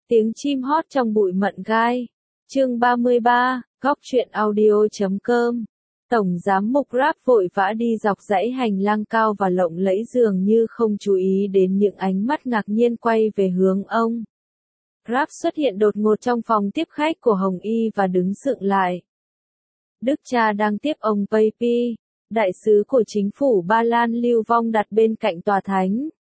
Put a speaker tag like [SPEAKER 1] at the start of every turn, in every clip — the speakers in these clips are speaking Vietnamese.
[SPEAKER 1] Tiếng chim hót trong bụi mận gai. Chương 33, góc truyện audio.com. Tổng giám mục Rap vội vã đi dọc dãy hành lang cao và lộng lẫy dường như không chú ý đến những ánh mắt ngạc nhiên quay về hướng ông. Rap xuất hiện đột ngột trong phòng tiếp khách của Hồng Y và đứng sượng lại. Đức cha đang tiếp ông Papi, đại sứ của chính phủ Ba Lan lưu vong đặt bên cạnh tòa thánh.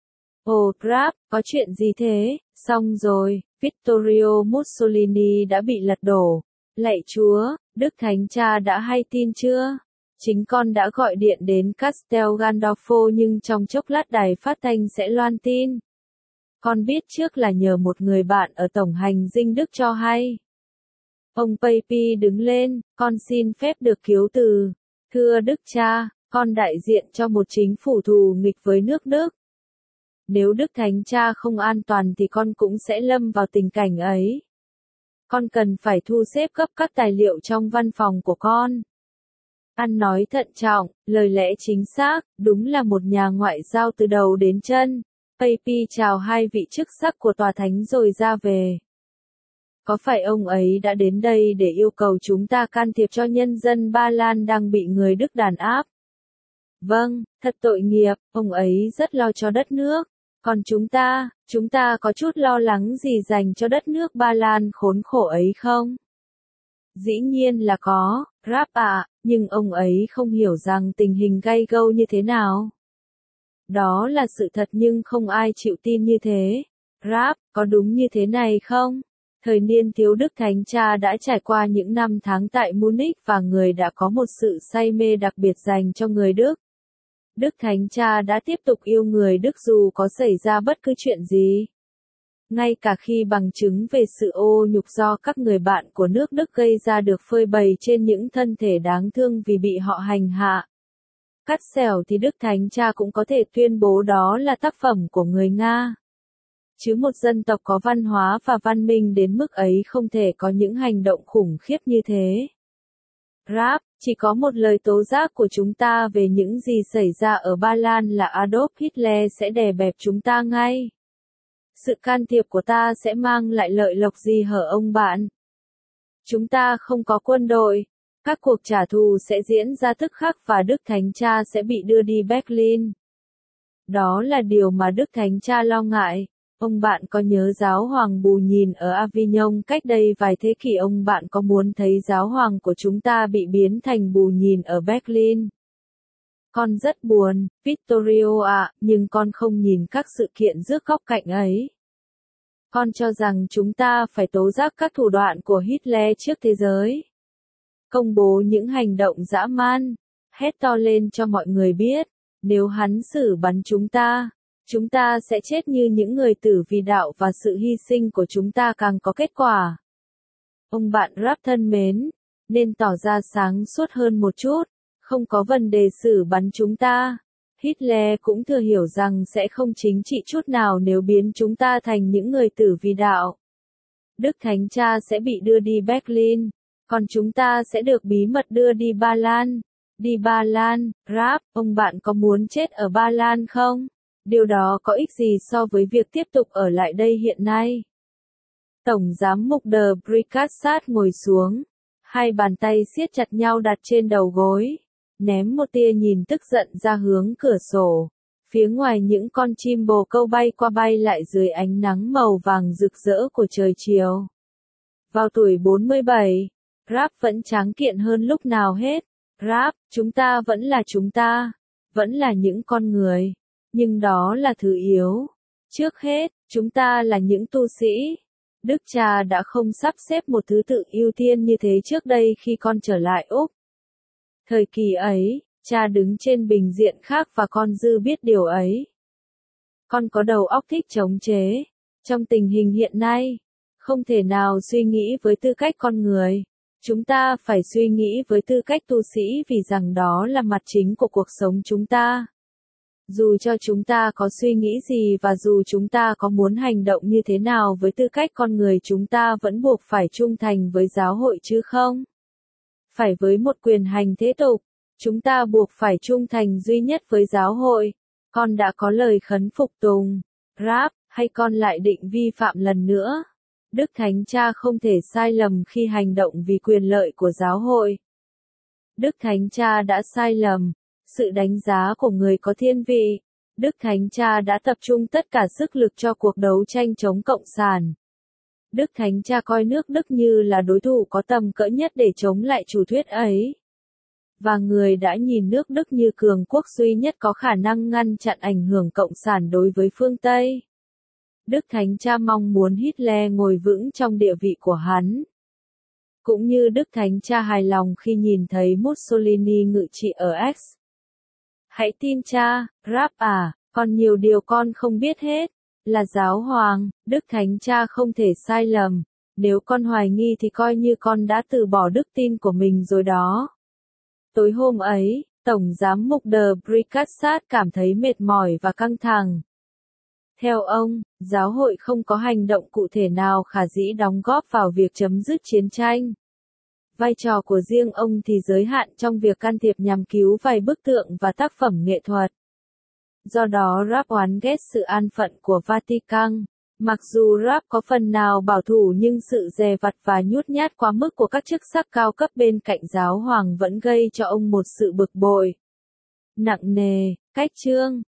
[SPEAKER 1] Ồ, Rap, có chuyện gì thế? Xong rồi, Vittorio Mussolini đã bị lật đổ. Lạy Chúa, Đức Thánh Cha đã hay tin chưa? Chính con đã gọi điện đến Castel Gandolfo nhưng trong chốc lát đài phát thanh sẽ loan tin. Con biết trước là nhờ một người bạn ở Tổng hành dinh Đức cho hay. Ông Papi đứng lên, con xin phép được kiếu từ. Thưa Đức Cha, con đại diện cho một chính phủ thù nghịch với nước Đức. Nếu Đức Thánh Cha không an toàn thì con cũng sẽ lâm vào tình cảnh ấy. Con cần phải thu xếp gấp các tài liệu trong văn phòng của con. Ăn nói thận trọng, lời lẽ chính xác, đúng là một nhà ngoại giao từ đầu đến chân. Papi chào hai vị chức sắc của tòa thánh rồi ra về. Có phải ông ấy đã đến đây để yêu cầu chúng ta can thiệp cho nhân dân Ba Lan đang bị người Đức đàn áp? Vâng, thật tội nghiệp, ông ấy rất lo cho đất nước. Còn chúng ta có chút lo lắng gì dành cho đất nước Ba Lan khốn khổ ấy không? Dĩ nhiên là có, Rap ạ, nhưng ông ấy không hiểu rằng tình hình gay gâu như thế nào. Đó là sự thật nhưng không ai chịu tin như thế. Rap, có đúng như thế này không? Thời niên thiếu Đức Thánh Cha đã trải qua những năm tháng tại Munich và người đã có một sự say mê đặc biệt dành cho người Đức. Đức Thánh Cha đã tiếp tục yêu người Đức dù có xảy ra bất cứ chuyện gì. Ngay cả khi bằng chứng về sự ô nhục do các người bạn của nước Đức gây ra được phơi bày trên những thân thể đáng thương vì bị họ hành hạ. Cắt xẻo thì Đức Thánh Cha cũng có thể tuyên bố đó là tác phẩm của người Nga. Chứ một dân tộc có văn hóa và văn minh đến mức ấy không thể có những hành động khủng khiếp như thế. Rap, chỉ có một lời tố giác của chúng ta về những gì xảy ra ở Ba Lan là Adolf Hitler sẽ đè bẹp chúng ta ngay. Sự can thiệp của ta sẽ mang lại lợi lộc gì hở ông bạn? Chúng ta không có quân đội. Các cuộc trả thù sẽ diễn ra tức khắc và Đức Thánh Cha sẽ bị đưa đi Berlin. Đó là điều mà Đức Thánh Cha lo ngại. Ông bạn có nhớ giáo hoàng Bù Nhìn ở Avignon cách đây vài thế kỷ? Ông bạn có muốn thấy giáo hoàng của chúng ta bị biến thành Bù Nhìn ở Berlin? Con rất buồn, Vittorio ạ, nhưng con không nhìn các sự kiện rước góc cạnh ấy. Con cho rằng chúng ta phải tố giác các thủ đoạn của Hitler trước thế giới. Công bố những hành động dã man, hét to lên cho mọi người biết, nếu hắn xử bắn chúng ta sẽ chết như những người tử vì đạo và sự hy sinh của chúng ta càng có kết quả. Ông bạn Rap thân mến, nên tỏ ra sáng suốt hơn một chút, không có vấn đề xử bắn chúng ta. Hitler cũng thừa hiểu rằng sẽ không chính trị chút nào nếu biến chúng ta thành những người tử vì đạo. Đức Thánh Cha sẽ bị đưa đi Berlin, còn chúng ta sẽ được bí mật đưa đi Ba Lan. Đi Ba Lan, Rap, ông bạn có muốn chết ở Ba Lan không? Điều đó có ích gì so với việc tiếp tục ở lại đây hiện nay? Tổng giám mục De Bricassat ngồi xuống, hai bàn tay siết chặt nhau đặt trên đầu gối, ném một tia nhìn tức giận ra hướng cửa sổ. Phía ngoài những con chim bồ câu bay qua bay lại dưới ánh nắng màu vàng rực rỡ của trời chiều. Vào tuổi 47, Rap vẫn tráng kiện hơn lúc nào hết. Rap, chúng ta, vẫn là những con người. Nhưng đó là thứ yếu. Trước hết, chúng ta là những tu sĩ. Đức Cha đã không sắp xếp một thứ tự ưu tiên như thế trước đây khi con trở lại Úc. Thời kỳ ấy, Cha đứng trên bình diện khác và con dư biết điều ấy. Con có đầu óc thích chống chế. Trong tình hình hiện nay, không thể nào suy nghĩ với tư cách con người. Chúng ta phải suy nghĩ với tư cách tu sĩ vì rằng đó là mặt chính của cuộc sống chúng ta. Dù cho chúng ta có suy nghĩ gì và dù chúng ta có muốn hành động như thế nào với tư cách con người chúng ta vẫn buộc phải trung thành với giáo hội chứ không? Phải với một quyền hành thế tục, chúng ta buộc phải trung thành duy nhất với giáo hội. Con đã có lời khấn phục tùng, Rap, hay con lại định vi phạm lần nữa? Đức Thánh Cha không thể sai lầm khi hành động vì quyền lợi của giáo hội. Đức Thánh Cha đã sai lầm. Sự đánh giá của người có thiên vị. Đức Thánh Cha đã tập trung tất cả sức lực cho cuộc đấu tranh chống Cộng sản. Đức Thánh Cha coi nước Đức như là đối thủ có tầm cỡ nhất để chống lại chủ thuyết ấy. Và người đã nhìn nước Đức như cường quốc duy nhất có khả năng ngăn chặn ảnh hưởng Cộng sản đối với phương Tây. Đức Thánh Cha mong muốn Hitler ngồi vững trong địa vị của hắn. Cũng như Đức Thánh Cha hài lòng khi nhìn thấy Mussolini ngự trị ở X. Hãy tin cha, Rap à, còn nhiều điều con không biết hết. Là giáo hoàng, Đức Thánh Cha không thể sai lầm. Nếu con hoài nghi thì coi như con đã từ bỏ đức tin của mình rồi đó. Tối hôm ấy, Tổng Giám mục De Bricassat cảm thấy mệt mỏi và căng thẳng. Theo ông, giáo hội không có hành động cụ thể nào khả dĩ đóng góp vào việc chấm dứt chiến tranh. Vai trò của riêng ông thì giới hạn trong việc can thiệp nhằm cứu vài bức tượng và tác phẩm nghệ thuật. Do đó Rapp oán ghét sự an phận của Vatican. Mặc dù Rapp có phần nào bảo thủ nhưng sự dè vặt và nhút nhát quá mức của các chức sắc cao cấp bên cạnh giáo hoàng vẫn gây cho ông một sự bực bội nặng nề. Cách chương